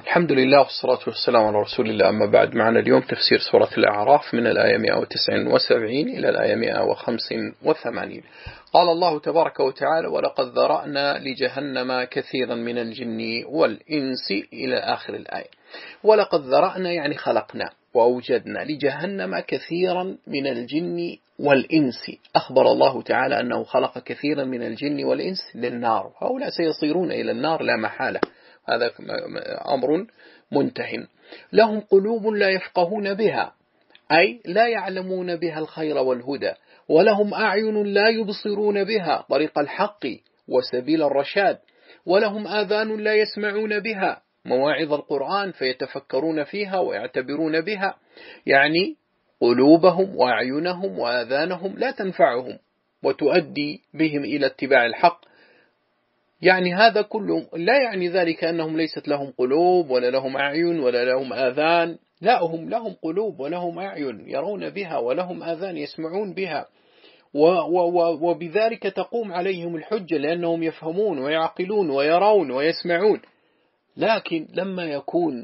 الحمد لله والصلاة والسلام على رسول الله. أما بعد، معنا اليوم تفسير سورة الأعراف من الآية 179 إلى الآية 185. قال الله تبارك وتعالى: ولقد ذرأنا لجهنم كثيرا من الجن والإنس، إلى آخر الآية. ولقد ذرأنا يعني خلقنا وأوجدنا لجهنم كثيرا من الجن والإنس. أخبر الله تعالى أنه خلق كثيرا من الجن والإنس للنار، هؤلاء سيصيرون إلى النار لا محالة، هذا أمر منتهٍ. لهم قلوب لا يفقهون بها، أي لا يعلمون بها الخير والهدى، ولهم أعين لا يبصرون بها طريق الحق وسبيل الرشاد، ولهم آذان لا يسمعون بها مواعظ القرآن فيتفكرون فيها ويعتبرون بها. يعني قلوبهم وأعينهم وآذانهم لا تنفعهم وتؤدي بهم إلى اتباع الحق. يعني هذا كله لا يعني ذلك أنهم ليست لهم قلوب ولا لهم أعين ولا لهم آذان، لا، هم لهم قلوب ولهم أعين يرون بها، ولهم آذان يسمعون بها، وبذلك تقوم عليهم الحجة لأنهم يفهمون ويعقلون ويرون ويسمعون. لكن لما يكون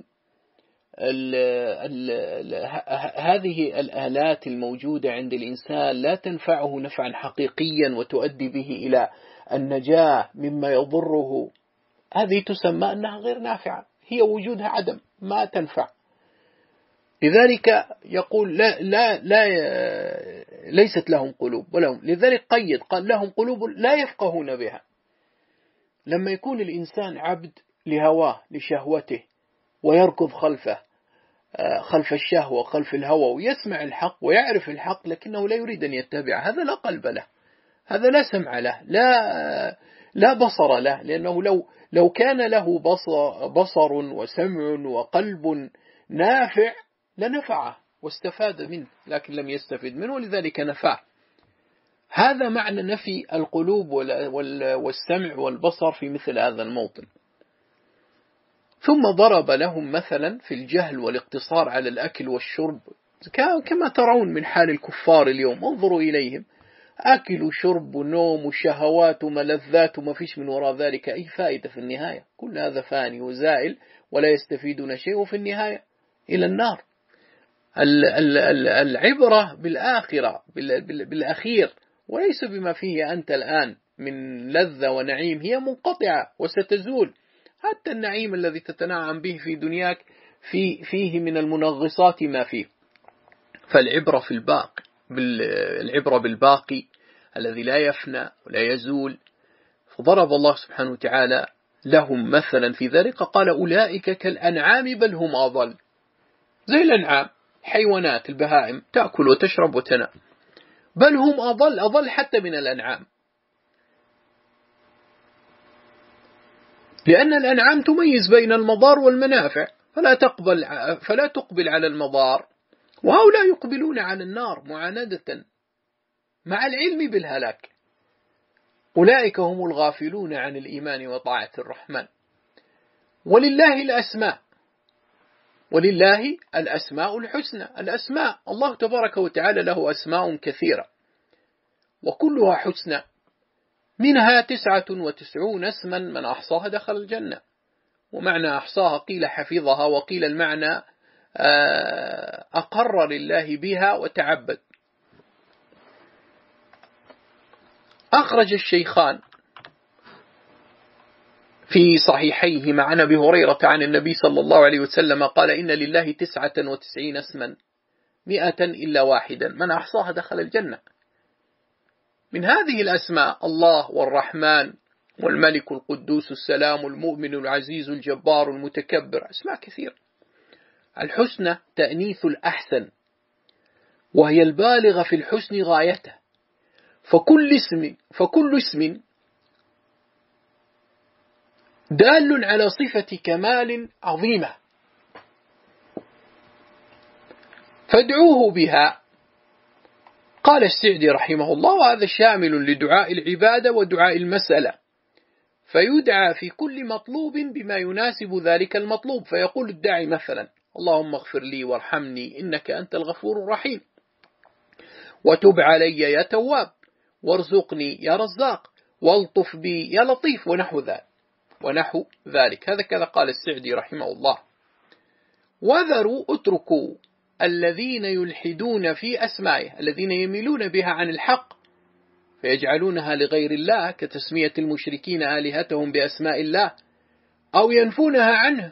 هذه الآلات الموجودة عند الإنسان لا تنفعه نفعا حقيقيا وتؤدي به إلى النجاة مما يضره، هذه تسمى أنها غير نافعة، هي وجودها عدم، ما تنفع. لذلك يقول ليست لهم قلوب ولهم، لذلك قال لهم قلوب لا يفقهون بها. لما يكون الإنسان عبد لهواه لشهوته ويركض خلف الشهوة خلف الهوى، ويسمع الحق ويعرف الحق لكنه لا يريد أن يتبع، هذا لا قلب له، هذا لا سمع له، لا بصر له، لأنه لو كان له بصر وسمع وقلب نافع لنفعه واستفاد منه، لكن لم يستفد منه ولذلك نفعه. هذا معنى نفي القلوب والسمع والبصر في مثل هذا الموطن. ثم ضرب لهم مثلا في الجهل والاقتصار على الأكل والشرب، كما ترون من حال الكفار اليوم، انظروا إليهم، أكل وشرب ونوم وشهوات وملذات وما فيش من وراء ذلك أي فائدة في النهاية، كل هذا فاني وزائل ولا يستفيدون شيء، وفي النهاية إلى النار. العبرة بالآخرة بالأخير، وليس بما فيه أنت الآن من لذة ونعيم، هي منقطعة وستزول. حتى النعيم الذي تتنعم به في دنياك فيه من المنغصات ما فيه. فالعبرة في الباقي، العبرة بالباقي الذي لا يفنى ولا يزول. فضرب الله سبحانه وتعالى لهم مثلا في ذلك، قال: أولئك كالأنعام بل هم أضل. زي الأنعام، حيوانات البهائم تأكل وتشرب وتنام، بل هم أضل حتى من الأنعام، لأن الأنعام تميز بين المضار والمنافع، فلا تقبل على المضار، وهؤلاء يقبلون على النار معاندة مع العلم بالهلاك. أولئك هم الغافلون عن الإيمان وطاعة الرحمن. ولله الأسماء الحسنى. الأسماء، الله تبارك وتعالى له أسماء كثيرة وكلها حسنى، منها 99 اسما من أحصاها دخل الجنة. ومعنى أحصاها قيل حفظها، وقيل المعنى أقر لله بها وتعبد. أخرج الشيخان في صحيحيهما عن أبي هريرة عن النبي صلى الله عليه وسلم قال: إن لله 99 اسما 100 إلا واحدا من أحصاها دخل الجنة. من هذه الأسماء الله والرحمن والملك القدوس السلام المؤمن العزيز الجبار المتكبر، أسماء كثير. الحسنى تأنيث الأحسن، وهي البالغة في الحسن غايته، فكل اسم دال على صفة كمال عظيمة فادعوه بها. قال السعدي رحمه الله: وهذا شامل لدعاء العبادة ودعاء المسألة، فيدعى في كل مطلوب بما يناسب ذلك المطلوب. فيقول الداعي مثلا: اللهم اغفر لي وارحمني إنك أنت الغفور الرحيم، وتب علي يا تواب، وارزقني يا رزاق، والطف بي يا لطيف، ونحو ذلك. هذا كذا قال السعدي رحمه الله. وذروا اتركوا الذين يلحدون في أسمائه، الذين يميلون بها عن الحق فيجعلونها لغير الله، كتسمية المشركين آلهتهم بأسماء الله أو ينفونها عنه.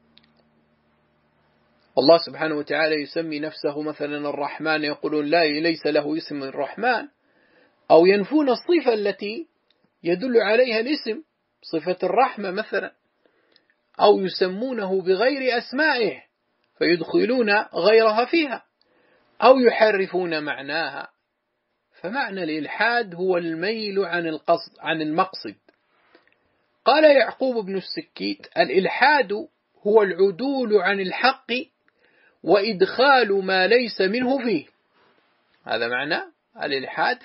الله سبحانه وتعالى يسمي نفسه مثلا الرحمن، يقولون لا ليس له اسم الرحمن، أو ينفون الصفة التي يدل عليها الاسم، صفة الرحمة مثلا، أو يسمونه بغير أسمائه فيدخلون غيرها فيها، أو يحرفون معناها. فمعنى الإلحاد هو الميل عن المقصد. قال يعقوب بن السكيت: الإلحاد هو العدول عن الحق وإدخال ما ليس منه فيه. هذا معنى الإلحاد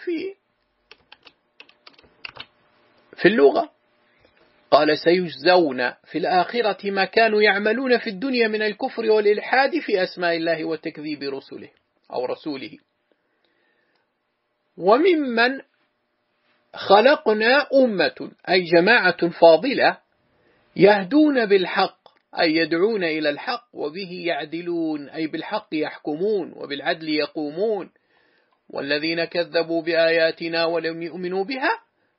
في اللغة. قال: سيجزون في الآخرة ما كانوا يعملون في الدنيا من الكفر والإلحاد في أسماء الله وتكذيب رسله أو رسوله. وممن خلقنا أمة، أي جماعة فاضلة، يهدون بالحق، أي يدعون إلى الحق، وبه يعدلون، أي بالحق يحكمون وبالعدل يقومون. والذين كذبوا بآياتنا ولم يؤمنوا بها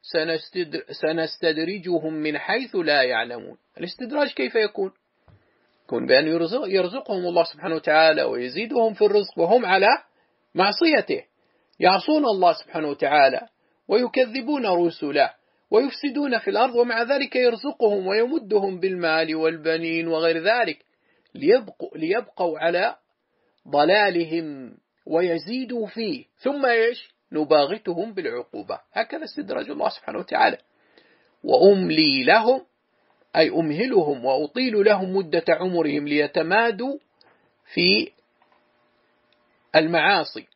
سنستدرجهم من حيث لا يعلمون. الاستدراج كيف يكون؟ يكون بأن يرزقهم الله سبحانه وتعالى ويزيدهم في الرزق وهم على معصيته، يعصون الله سبحانه وتعالى ويكذبون رسله ويفسدون في الأرض، ومع ذلك يرزقهم ويمدهم بالمال والبنين وغير ذلك ليبقوا على ضلالهم ويزيدوا فيه، ثم نباغتهم بالعقوبة. هكذا استدراج الله سبحانه وتعالى. وأملي لهم، أي أمهلهم وأطيل لهم مدة عمرهم ليتمادوا في المعاصي.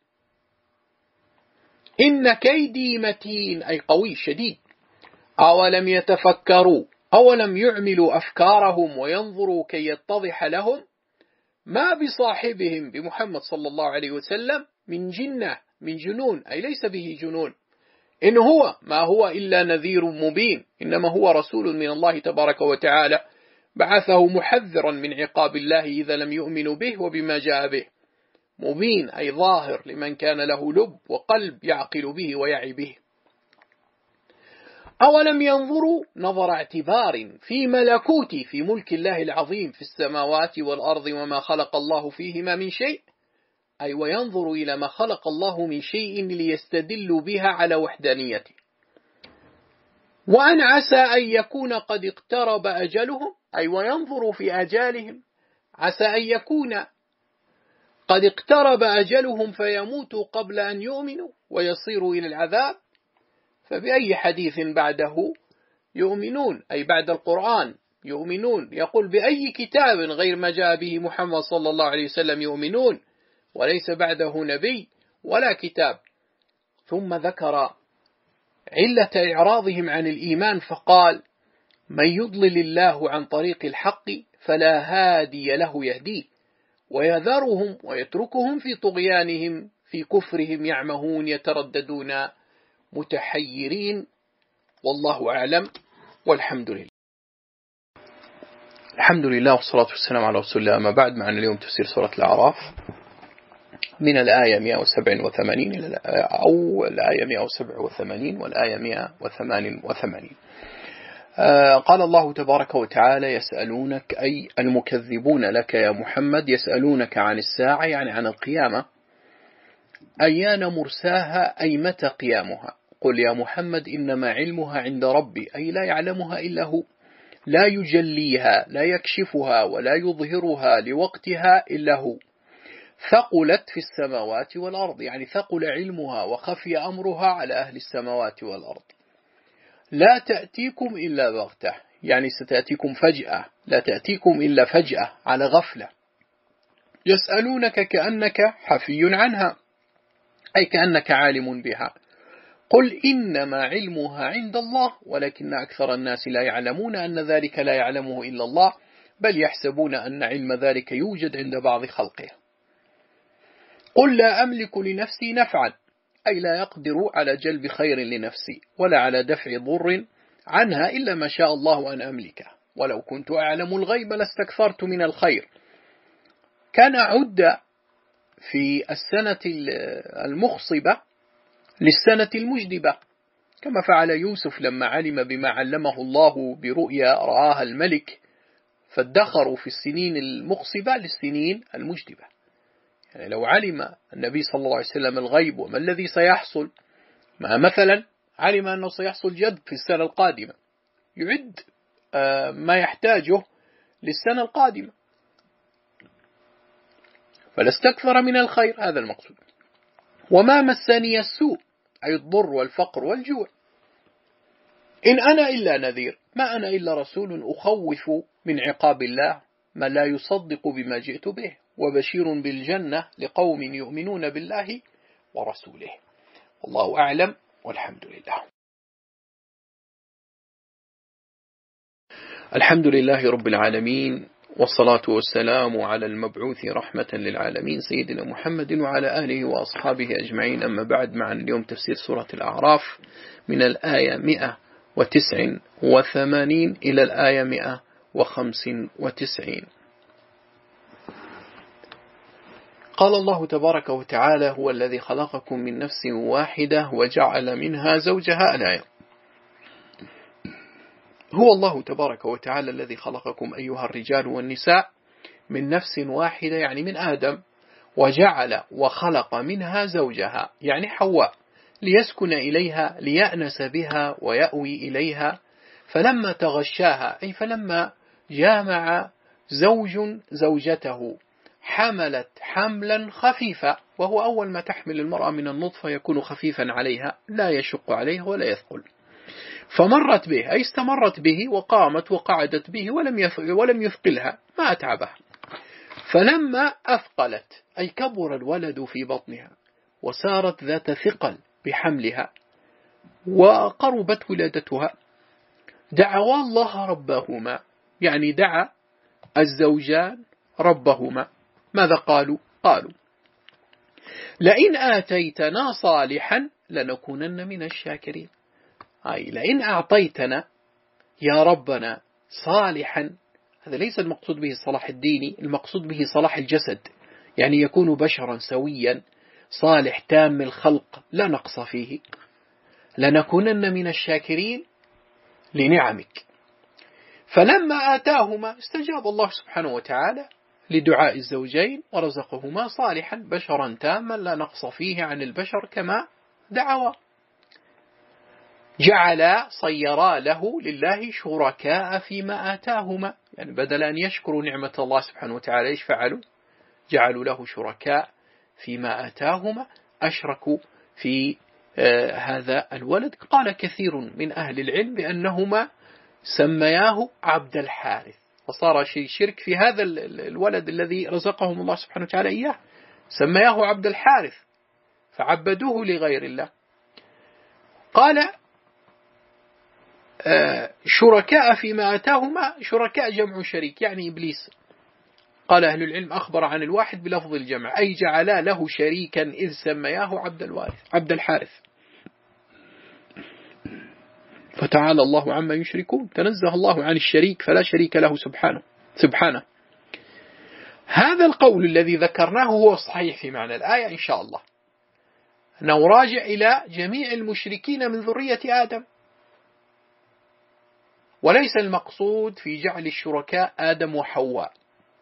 إن كيدي متين، أي قوي شديد. أولم يتفكروا، أولم يعملوا أفكارهم وينظروا كي يتضح لهم ما بصاحبهم بمحمد صلى الله عليه وسلم من جنة، من جنون، أي ليس به جنون. إن هو ما هو إلا نذير مبين، إنما هو رسول من الله تبارك وتعالى بعثه محذرا من عقاب الله إذا لم يؤمنوا به وبما جاء به. مبين أي ظاهر لمن كان له لب وقلب يعقل به ويعي به. أولم ينظروا نظر اعتبار في ملكوتي، في ملك الله العظيم في السماوات والأرض وما خلق الله فيهما من شيء، أي وينظر إلى ما خلق الله من شيء ليستدل بها على وحدانيته. وأن عسى أن يكون قد اقترب أجلهم، أي وينظر في أجالهم، عسى أن يكون قد اقترب أجلهم فيموتوا قبل أن يؤمنوا ويصيروا إلى العذاب. فبأي حديث بعده يؤمنون، أي بعد القرآن يؤمنون. يقول: بأي كتاب غير ما جاء به محمد صلى الله عليه وسلم يؤمنون، وليس بعده نبي ولا كتاب. ثم ذكر علة إعراضهم عن الإيمان فقال: من يضلل الله عن طريق الحق فلا هادي له يهديه ويذرهم ويتركهم في طغيانهم في كفرهم يعمهون يترددون متحيرين. والله أعلم، والحمد لله. الحمد لله والصلاة والسلام على رسول الله. أما بعد، معنا اليوم تفسير سورة الأعراف من الآية 187 إلى الآية 187 والآية 188. قال الله تبارك وتعالى: يسألونك، أي المكذبون لك يا محمد، يسألونك عن الساعة، يعني عن القيامة، أيان مرساها، أي متى قيامها. قل يا محمد: إنما علمها عند ربي، أي لا يعلمها إلا هو، لا يجليها، لا يكشفها ولا يظهرها لوقتها إلا هو. ثقلت في السماوات والأرض، يعني ثقل علمها وخفي أمرها على أهل السماوات والأرض. لا تأتيكم إلا بغتة، يعني ستأتيكم فجأة، لا تأتيكم إلا فجأة على غفلة. يسألونك كأنك حفي عنها، أي كأنك عالم بها. قل إنما علمها عند الله ولكن أكثر الناس لا يعلمون أن ذلك لا يعلمه إلا الله، بل يحسبون أن علم ذلك يوجد عند بعض خلقه. قل لا أملك لنفسي نفعا، أي لا يقدر على جلب خير لنفسي ولا على دفع ضر عنها إلا ما شاء الله أن أملكه، ولو كنت أعلم الغيب لاستكثرت من الخير كان عد في السنة المخصبة للسنة المجدبة، كما فعل يوسف لما علم بما علمه الله برؤيا رآها الملك، فادخروا في السنين المخصبة للسنين المجدبة. يعني لو علم النبي صلى الله عليه وسلم الغيب وما الذي سيحصل، مثلا علم أنه سيحصل جد في السنة القادمة، يعد ما يحتاجه للسنة القادمة، فلاستكثر من الخير، هذا المقصود. وما مسني السوء، أي الضر والفقر والجوع، إن أنا إلا نذير، ما أنا إلا رسول أخوف من عقاب الله ما لا يصدق بما جئت به، وبشير بالجنة لقوم يؤمنون بالله ورسوله. والله أعلم، والحمد لله. الحمد لله رب العالمين، والصلاة والسلام على المبعوث رحمة للعالمين سيدنا محمد وعلى آله وأصحابه أجمعين. أما بعد، معنا اليوم تفسير سورة الأعراف من الآية 189 إلى الآية 195. قال الله تبارك وتعالى: هو الذي خلقكم من نفس واحدة وجعل منها زوجها. الآية. هو الله تبارك وتعالى الذي خلقكم أيها الرجال والنساء من نفس واحدة، يعني من آدم، وجعل وخلق منها زوجها، يعني حواء، ليسكن إليها ليأنس بها ويأوي إليها. فلما تغشاها، أي فلما جامع زوج زوجته، حملت حملا خفيفا، وهو أول ما تحمل المرأة من النطفة يكون خفيفا عليها، لا يشق عليها ولا يثقل. فمرت به، أي استمرت به وقامت وقعدت به ولم يثقلها، ما أتعبها. فلما أثقلت، أي كبر الولد في بطنها وصارت ذات ثقل بحملها وقربت ولادتها، دعوا الله ربهما، يعني دعا الزوجان ربهما. ماذا قالوا؟ قالوا: لئن آتيتنا صالحا لنكونن من الشاكرين. أي لئن أعطيتنا يا ربنا صالحا، هذا ليس المقصود به الصلاح الديني، المقصود به صلاح الجسد، يعني يكون بشرا سويا صالح تام الخلق لا نقص فيه، لنكونن من الشاكرين لنعمك. فلما آتاهما استجاب الله سبحانه وتعالى لدعاء الزوجين ورزقهما صالحا بشرا تاما لا نقص فيه عن البشر كما دعوا. جعل صيرا له لله شركاء فيما آتاهما، يعني بدل أن يشكروا نعمة الله سبحانه وتعالى إيش فعلوا؟ جعلوا له شركاء فيما آتاهما، أشركوا في هذا الولد. قال كثير من أهل العلم بأنهما سمياه عبد الحارث، وصار شيء شرك في هذا الولد الذي رزقهم الله سبحانه وتعالى إياه، سمياه عبد الحارث فعبدوه لغير الله. قال شركاء فيما آتاهما، شركاء جمع شريك، يعني إبليس. قال أهل العلم أخبر عن الواحد بلفظ الجمع، أي جعلا له شريكا إذ سمياه عبد الحارث. فتعالى الله عما يشركون، تنزه الله عن الشريك فلا شريك له سبحانه. هذا القول الذي ذكرناه هو الصحيح في معنى الآية إن شاء الله، أنه راجع إلى جميع المشركين من ذرية آدم، وليس المقصود في جعل الشركاء آدم وحواء.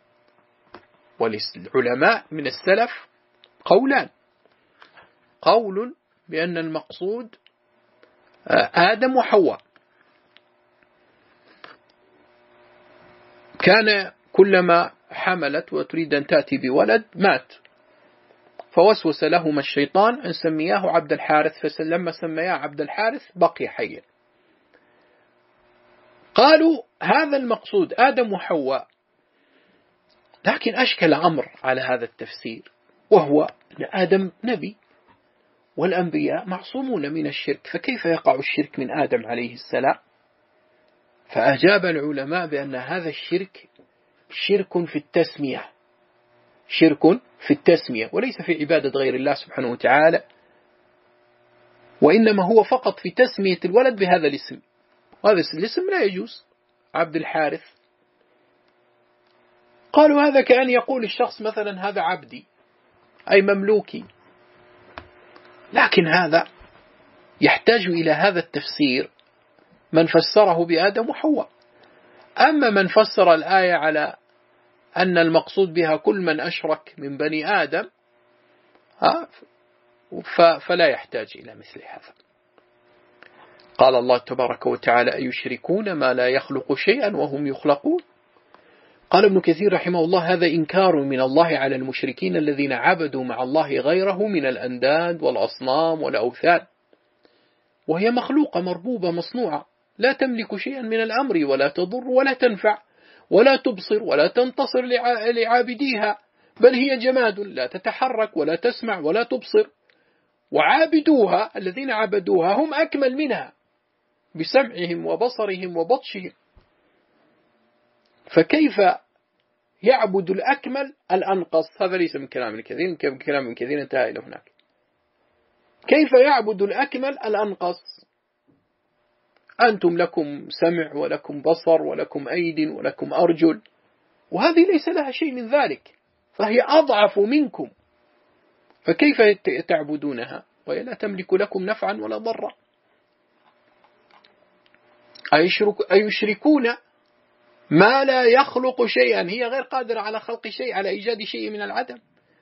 والعلماء من السلف قولان: قول بأن المقصود آدم وحواء، كان كلما حملت وتريد أن تأتي بولد مات، فوسوس لهما الشيطان أن سمياه عبد الحارث، فلما سمياه عبد الحارث بقي حيا. قالوا هذا المقصود آدم وحواء، لكن أشكل أمر على هذا التفسير، وهو أن آدم نبي والأنبياء معصومون من الشرك، فكيف يقع الشرك من آدم عليه السلام؟ فأجاب العلماء بأن هذا الشرك شرك في التسمية، شرك في التسمية، وليس في عبادة غير الله سبحانه وتعالى، وإنما هو فقط في تسمية الولد بهذا الاسم، وهذا الاسم لا يجوز، عبد الحارث. قالوا هذا كأن يقول الشخص مثلا هذا عبدي أي مملوكي، لكن هذا يحتاج إلى هذا التفسير من فسره بآدم وحواء. أما من فسر الآية على أن المقصود بها كل من أشرك من بني آدم فلا يحتاج إلى مثل هذا. قال الله تبارك وتعالى أيشركون ما لا يخلق شيئا وهم يخلقون. قال ابن كثير رحمه الله هذا إنكار من الله على المشركين الذين عبدوا مع الله غيره من الأنداد والأصنام والأوثان، وهي مخلوقة مربوبة مصنوعة لا تملك شيئا من الأمر ولا تضر ولا تنفع ولا تبصر ولا تنتصر لعابديها، بل هي جماد لا تتحرك ولا تسمع ولا تبصر، وعابدوها الذين عبدوها هم أكمل منها بسمعهم وبصرهم وبطشهم، فكيف يعبد الأكمل الأنقص؟ هذا ليس من كلام الكثير، كلام من كثير انتهى إلى هناك. كيف يعبد الأكمل الأنقص؟ أنتم لكم سمع ولكم بصر ولكم أيد ولكم أرجل، وهذه ليس لها شيء من ذلك، فهي أضعف منكم، فكيف تعبدونها وهي لا تملك لكم نفعا ولا ضرا؟ أيشركون ما لا يخلق شيئا، هي غير قادرة على خلق شيء، على إيجاد شيء من العدم،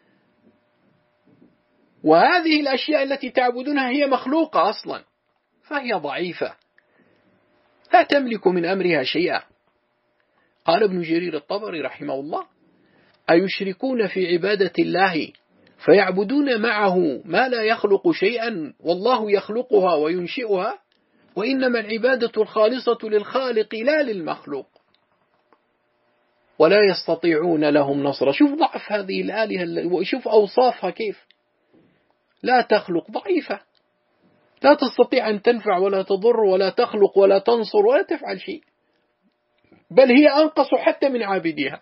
وهذه الأشياء التي تعبدونها هي مخلوقة أصلا، فهي ضعيفة لا تملك من أمرها شيئا. قال ابن جرير الطبري رحمه الله أيشركون في عبادة الله فيعبدون معه ما لا يخلق شيئا والله يخلقها وينشئها، وإنما العبادة الخالصة للخالق لا للمخلوق ولا يستطيعون لهم نصرا. شوف ضعف هذه الآلهة وشوف أوصافها كيف لا تخلق، ضعيفة لا تستطيع أن تنفع ولا تضر ولا تخلق ولا تنصر ولا تفعل شيء، بل هي أنقص حتى من عابدها.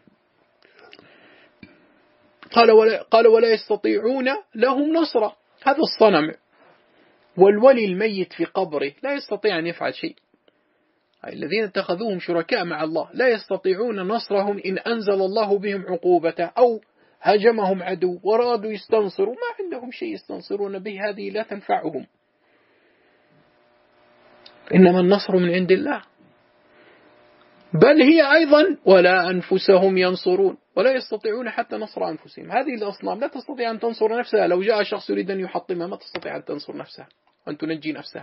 قال ولا يستطيعون لهم نصرا، هذا الصنم والولي الميت في قبره لا يستطيع أن يفعل شيء، الذين اتخذوهم شركاء مع الله لا يستطيعون نصرهم إن أنزل الله بهم عقوبته أو هاجمهم عدو ورادوا يستنصروا، ما عندهم شيء يستنصرون به، هذه لا تنفعهم، إنما النصر من عند الله. بل هي أيضا ولا أنفسهم ينصرون، ولا يستطيعون حتى نصر أنفسهم. هذه الأصنام لا تستطيع أن تنصر نفسها، لو جاء شخص يريد أن يحطمها ما تستطيع أن تنصر نفسها وأن تنجي نفسها.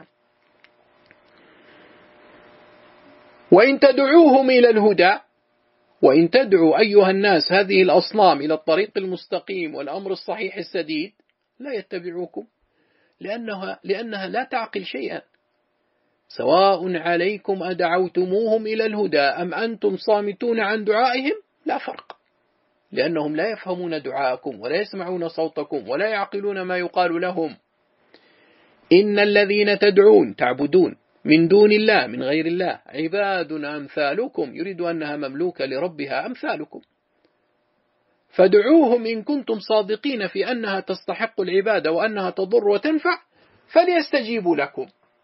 وإن تدعوهم إلى الهدى، وإن تدعوا أيها الناس هذه الأصنام إلى الطريق المستقيم والأمر الصحيح السديد لا يتبعوكم، لأنها لا تعقل شيئا، سواء عليكم أدعوتموهم إلى الهدى أم أنتم صامتون عن دعائهم لا فرق، لأنهم لا يفهمون دعاءكم ولا يسمعون صوتكم ولا يعقلون ما يقال لهم. إن الذين تدعون تعبدون من دون الله من غير الله عباد أمثالكم، يريد أنها مملوكة لربها أمثالكم، فدعوهم إن كنتم صادقين في أنها تستحق العبادة وأنها تضر وتنفع فليستجيبوا لكم،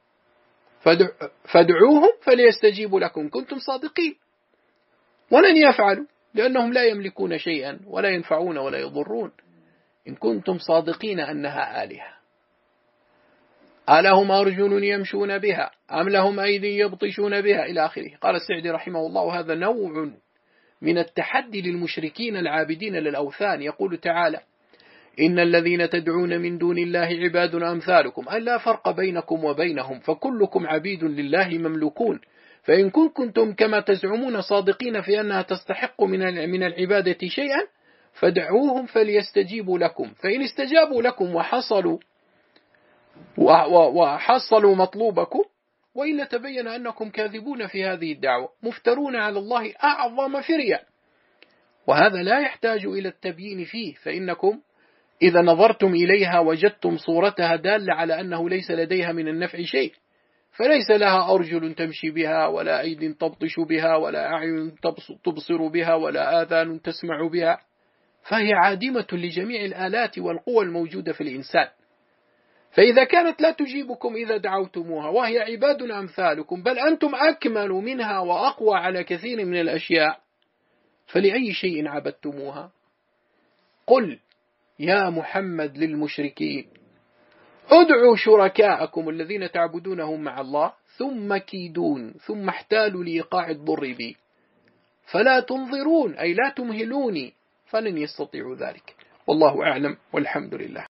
فدعوهم فليستجيبوا لكم كنتم صادقين، ولن يفعلوا لأنهم لا يملكون شيئا ولا ينفعون ولا يضرون إن كنتم صادقين أنها آلهة. ألهم أرجل يمشون بها أم لهم أيدي يبطشون بها إلى آخره. قال السعدي رحمه الله هذا نوع من التحدي للمشركين العابدين للأوثان. يقول تعالى إن الذين تدعون من دون الله عباد أمثالكم، أي لا فرق بينكم وبينهم، فكلكم عبيد لله مملوكون، فإن كنتم كما تزعمون صادقين في أنها تستحق من العبادة شيئا فدعوهم فليستجيبوا لكم، فإن استجابوا لكم وحصلوا مطلوبكم، وإلا تبين أنكم كاذبون في هذه الدعوة مفترون على الله أعظم فريا، وهذا لا يحتاج إلى التبيين فيه، فإنكم إذا نظرتم إليها وجدتم صورتها دالة على أنه ليس لديها من النفع شيء، فليس لها أرجل تمشي بها ولا أيد تبطش بها ولا أعين تبصر بها ولا آذان تسمع بها، فهي عادمة لجميع الآلات والقوى الموجودة في الإنسان. فإذا كانت لا تجيبكم إذا دعوتموها وهي عباد أمثالكم، بل أنتم أكمل منها وأقوى على كثير من الأشياء، فلأي شيء عبدتموها؟ قل يا محمد للمشركين ادعوا شركاءكم الذين تعبدونهم مع الله ثم كيدون ثم احتالوا لإيقاع الضر بي فلا تنظرون أي لا تمهلوني فلن يستطيعوا ذلك. والله أعلم والحمد لله.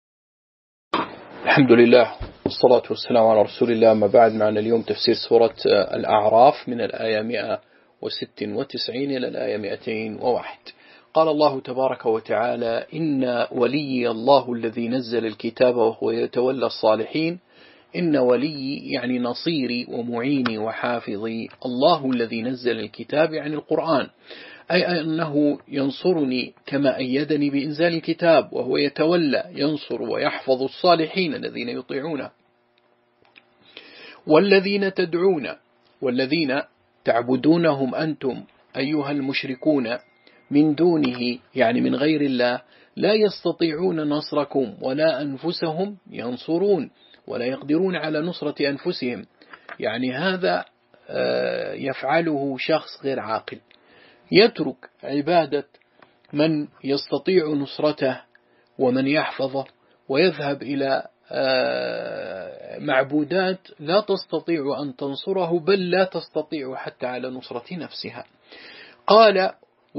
الحمد لله والصلاة والسلام على رسول الله. ما بعد، معنا اليوم تفسير سورة الأعراف من الآية 196 إلى الآية 201. قال الله تبارك وتعالى: إن ولي الله الذي نزل الكتاب وهو يتولى الصالحين. إن ولي يعني نصيري ومعيني وحافظي. الله الذي نزل الكتاب يعني القرآن، أي أنه ينصرني كما أيدني بإنزال الكتاب، وهو يتولى ينصر ويحفظ الصالحين الذين يطيعونه. والذين تدعون والذين تعبدونهم أنتم أيها المشركون من دونه يعني من غير الله لا يستطيعون نصركم ولا أنفسهم ينصرون ولا يقدرون على نصرة أنفسهم. يعني هذا يفعله شخص غير عاقل، يترك عبادة من يستطيع نصرته ومن يحفظه ويذهب إلى معبودات لا تستطيع أن تنصره، بل لا تستطيع حتى على نصرة نفسها. قال: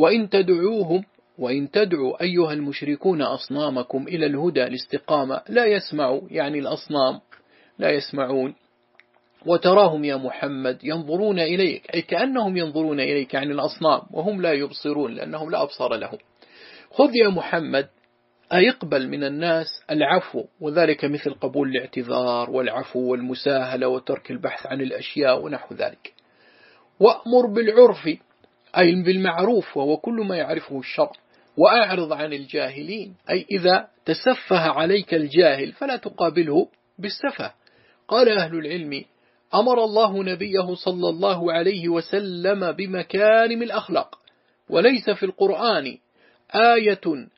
وإن تدعوا أيها المشركون أصنامكم إلى الهدى الاستقامة لا يسمعوا، يعني الأصنام لا يسمعون. وتراهم يا محمد ينظرون إليك، أي كأنهم ينظرون إليك يعني الأصنام، وهم لا يبصرون لأنهم لا أبصار لهم. خذ يا محمد أي اقبل من الناس العفو، وذلك مثل قبول الاعتذار والعفو والمساهلة وترك البحث عن الأشياء ونحو ذلك. وأمر بالعرف أي بالمعروف وهو كل ما يعرفه الشرع. وأعرض عن الجاهلين أي إذا تسفه عليك الجاهل فلا تقابله بالسفه. قال أهل العلم: أمر الله نبيه صلى الله عليه وسلم بمكارم الأخلاق، وليس في القرآن آية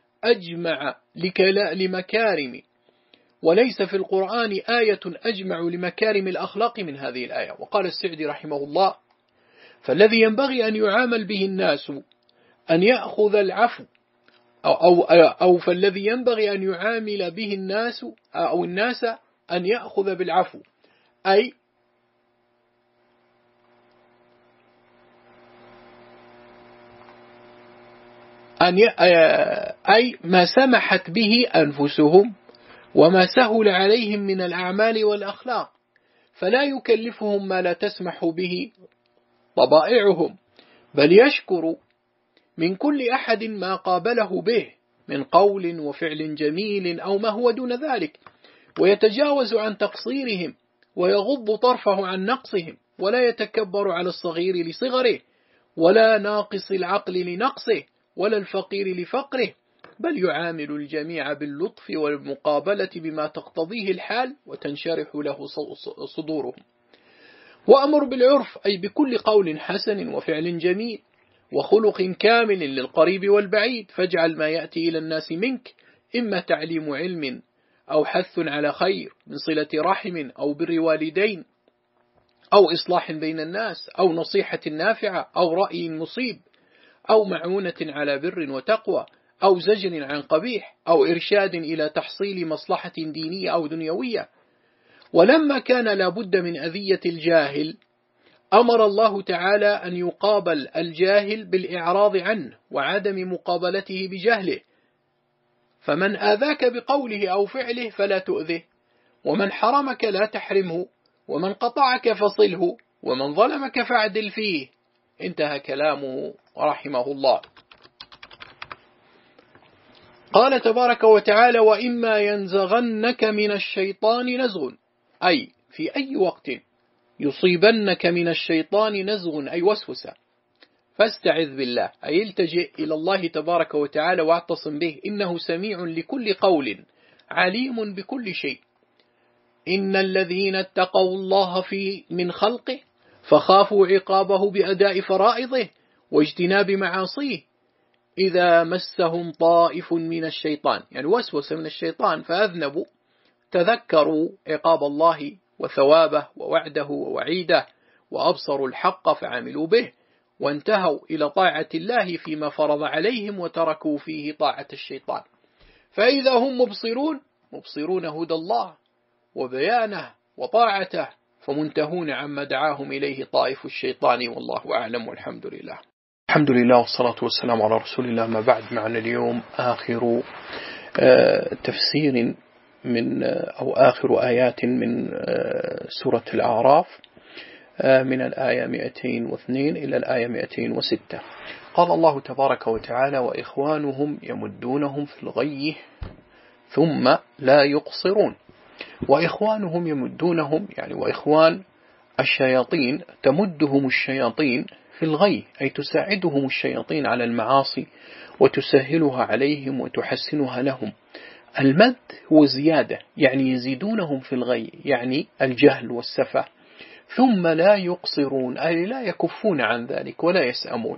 أجمع لمكارم الأخلاق من هذه الآية. وقال السعدي رحمه الله: فالذي ينبغي أن يعامل به الناس أن يأخذ العفو فالذي ينبغي أن يعامل به الناس أو الناس أن يأخذ بالعفو، أي ما سمحت به أنفسهم وما سهل عليهم من الأعمال والأخلاق، فلا يكلفهم ما لا تسمح به طبائعهم، بل يشكر من كل أحد ما قابله به من قول وفعل جميل أو ما هو دون ذلك، ويتجاوز عن تقصيرهم ويغض طرفه عن نقصهم، ولا يتكبر على الصغير لصغره، ولا ناقص العقل لنقصه، ولا الفقير لفقره، بل يعامل الجميع باللطف والمقابلة بما تقتضيه الحال وتنشرح له صدورهم. وأمر بالعرف أي بكل قول حسن وفعل جميل وخلق كامل للقريب والبعيد، فاجعل ما يأتي إلى الناس منك إما تعليم علم أو حث على خير من صلة رحم أو بر والدين أو إصلاح بين الناس أو نصيحة نافعة أو رأي مصيب أو معونة على بر وتقوى أو زجر عن قبيح أو إرشاد إلى تحصيل مصلحة دينية أو دنيوية. ولما كان لابد من أذية الجاهل أمر الله تعالى أن يقابل الجاهل بالإعراض عنه وعدم مقابلته بجهله، فمن آذاك بقوله أو فعله فلا تؤذه، ومن حرمك لا تحرمه، ومن قطعك فصله، ومن ظلمك فاعدل فيه. انتهى كلامه رحمه الله. قال تبارك وتعالى: وإما ينزغنك من الشيطان نزغ، أي في أي وقت يصيبنك من الشيطان نزغ أي وسوسة فاستعذ بالله، أي التجئ إلى الله تبارك وتعالى واعتصم به، إنه سميع لكل قول عليم بكل شيء. إن الذين اتقوا الله من خلقه فخافوا عقابه بأداء فرائضه واجتناب معاصيه إذا مسهم طائف من الشيطان، يعني وسوسة من الشيطان فأذنبوا، تذكروا عقاب الله وثوابه ووعده ووعيده وأبصروا الحق فعملوا به وانتهوا إلى طاعة الله فيما فرض عليهم وتركوا فيه طاعة الشيطان. فإذا هم مبصرون هدى الله وبيانه وطاعته، فمنتهون عما دعاهم إليه طائف الشيطان، والله أعلم والحمد لله. الحمد لله والصلاة والسلام على رسول الله. ما بعد، معنا اليوم آخر تفسير أو آخر آيات من سورة الأعراف، من الآية 202 إلى الآية 206. قال الله تبارك وتعالى: وإخوانهم يمدونهم في الغي ثم لا يقصرون. وإخوانهم يمدونهم، يعني وإخوان الشياطين تمدهم الشياطين في الغي، أي تساعدهم الشياطين على المعاصي وتسهلها عليهم وتحسنها لهم. المد هو زيادة، يعني يزيدونهم في الغي، يعني الجهل والسفة. ثم لا يقصرون، أي لا يكفون عن ذلك ولا يسأمون.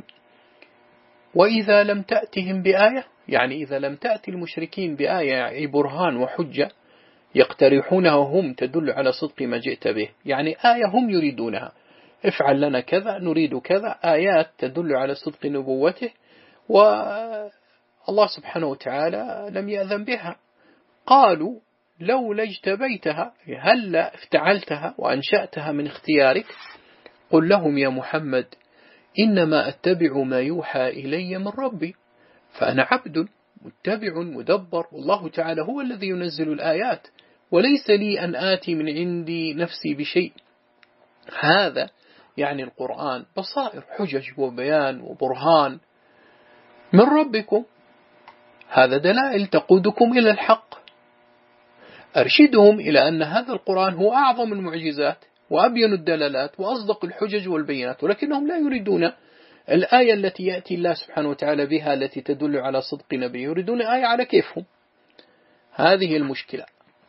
وإذا لم تأتهم بآية، يعني إذا لم تأتي المشركين بآية، يعني برهان وحجة يقترحونها هم تدل على صدق ما جئت به، يعني آية هم يريدونها، افعل لنا كذا، نريد كذا، آيات تدل على صدق نبوته، والله سبحانه وتعالى لم يأذن بها. قالوا: لولا اجتبيتها، هلا افتعلتها وأنشأتها من اختيارك. قل لهم يا محمد: إنما أتبع ما يوحى إلي من ربي، فأنا عبد متبع مدبر، والله تعالى هو الذي ينزل الآيات، وليس لي أن آتي من عندي نفسي بشيء. هذا يعني القرآن بصائر، حجج وبيان وبرهان من ربكم، هذا دلائل تقودكم إلى الحق. أرشدهم إلى أن هذا القرآن هو أعظم المعجزات وأبين الدلالات وأصدق الحجج والبينات، ولكنهم لا يريدون الآية التي يأتي الله سبحانه وتعالى بها التي تدل على صدق نبيه، يريدون آية على كيفهم. هذه المشكلة.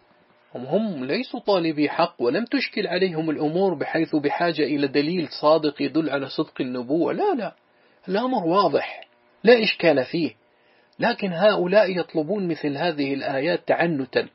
هم ليسوا طالبي حق، ولم تشكل عليهم الأمور بحيث بحاجة إلى دليل صادق يدل على صدق النبوة، لا، الأمر واضح لا إشكال فيه، لكن هؤلاء يطلبون مثل هذه الآيات تعنتا،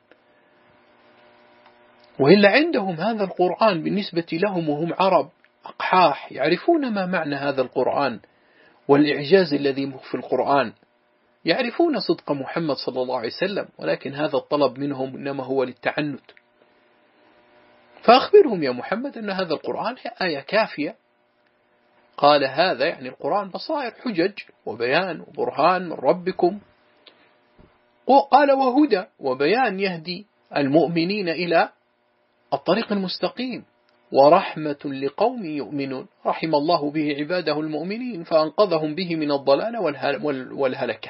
وإلا عندهم هذا القرآن بالنسبة لهم وهم عرب أقحاح، يعرفون ما معنى هذا القرآن والإعجاز الذي في القرآن، يعرفون صدق محمد صلى الله عليه وسلم، ولكن هذا الطلب منهم إنما هو للتعنت. فأخبرهم يا محمد أن هذا القرآن آية كافية. قال: هذا يعني القرآن بصائر، حجج وبيان وبرهان من ربكم. قال: وهدى وبيان يهدي المؤمنين إلى الطريق المستقيم، ورحمة لقوم يؤمنون، رحم الله به عباده المؤمنين فأنقذهم به من الضلال والهلكة.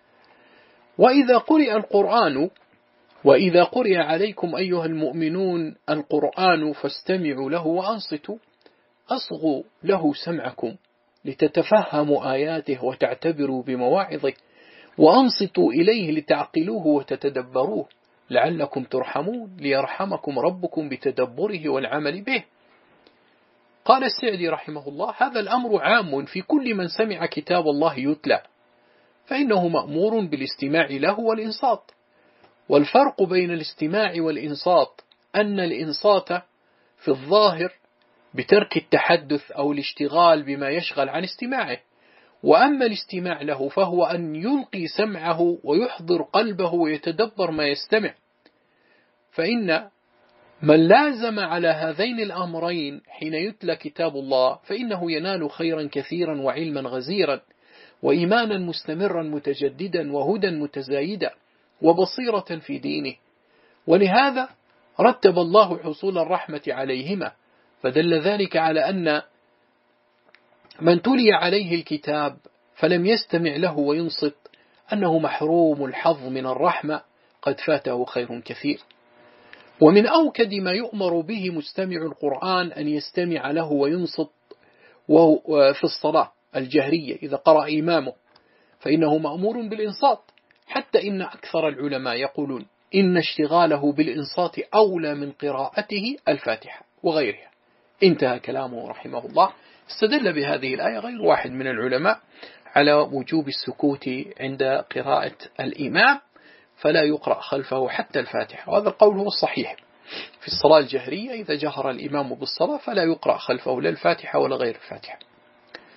وإذا قرئ عليكم أيها المؤمنون القرآن فاستمعوا له وأنصتوا، أصغوا له سمعكم لتتفهموا آياته وتعتبروا بمواعظه، وأنصتوا إليه لتعقلوه وتتدبروه لعلكم ترحمون، ليرحمكم ربكم بتدبره والعمل به. قال السعدي رحمه الله: هذا الأمر عام في كل من سمع كتاب الله يتلى، فإنه مأمور بالاستماع له والإنصات. والفرق بين الاستماع والإنصات أن الإنصات في الظاهر بترك التحدث أو الاشتغال بما يشغل عن استماعه، وأما الاستماع له فهو أن يلقي سمعه ويحضر قلبه ويتدبر ما يستمع. فإن من لازم على هذين الأمرين حين يتلى كتاب الله فإنه ينال خيرا كثيرا وعلما غزيرا وإيمانا مستمرا متجددا وهدى متزايدا وبصيرة في دينه. ولهذا رتب الله حصول الرحمة عليهما، فدل ذلك على أن من تلي عليه الكتاب فلم يستمع له وينصت أنه محروم الحظ من الرحمة، قد فاته خير كثير. ومن أوكد ما يؤمر به مستمع القرآن أن يستمع له وينصت في الصلاة الجهرية إذا قرأ إمامه، فإنه مأمور بالإنصات، حتى إن أكثر العلماء يقولون إن اشتغاله بالإنصات أولى من قراءته الفاتحة وغيرها. انتهى كلامه رحمه الله. استدل بهذه الآية غير واحد من العلماء على وجوب السكوت عند قراءة الإمام، فلا يقرأ خلفه حتى الفاتحة، وهذا القول هو الصحيح. في الصلاة الجهرية إذا جهر الإمام بالصلاة فلا يقرأ خلفه لا الفاتحة ولا غير الفاتحة.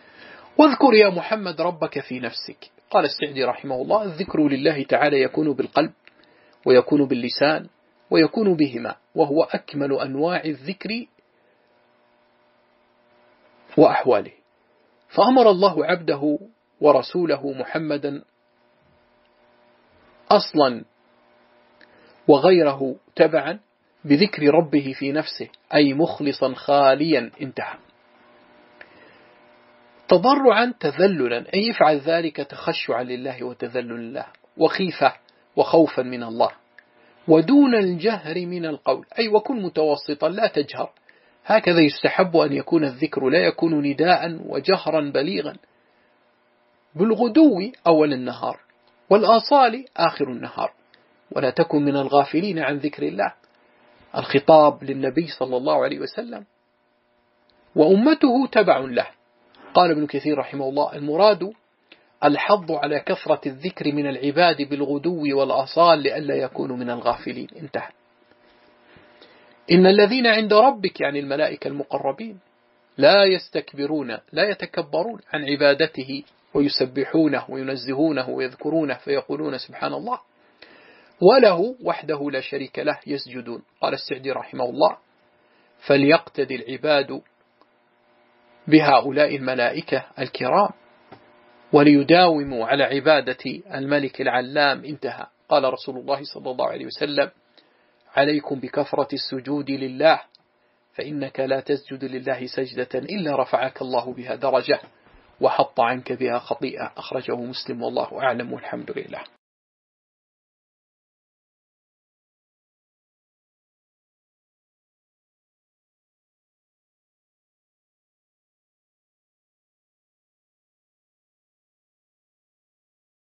واذكر يا محمد ربك في نفسك. قال السعدي رحمه الله: الذكر لله تعالى يكون بالقلب، ويكون باللسان، ويكون بهما، وهو أكمل أنواع الذكر وأحواله. فأمر الله عبده ورسوله محمدا أصلا وغيره تبعا بذكر ربه في نفسه، أي مخلصا خاليا، انتهى. تضرعا تذللا، أي يفعل ذلك تخشعا لله وتذلل له، وخيفة وخوفا من الله، ودون الجهر من القول، أي وكن متوسطا لا تجهر. هكذا يستحب أن يكون الذكر، لا يكون نداء وجهرا بليغا، بالغدو أول النهار، والآصال آخر النهار، ولا تكن من الغافلين عن ذكر الله. الخطاب للنبي صلى الله عليه وسلم، وأمته تبع له. قال ابن كثير رحمه الله: المراد الحظ على كثرة الذكر من العباد بالغدو والآصال لئلا يكونوا من الغافلين، انتهى. إن الذين عند ربك، يعني الملائكة المقربين، لا يستكبرون، لا يتكبرون عن عبادته، ويسبحونه وينزهونه ويذكرونه، فيقولون سبحان الله، وله وحده لا شريك له يسجدون. قال السعدي رحمه الله: فليقتدي العباد بهؤلاء الملائكة الكرام، وليداوموا على عبادة الملك العلام، انتهى. قال رسول الله صلى الله عليه وسلم: عليكم بكثرة السجود لله، فإنك لا تسجد لله سجدة إلا رفعك الله بها درجة، وحط عنك بها خطيئة. أخرجه مسلم، والله أعلم، والحمد لله.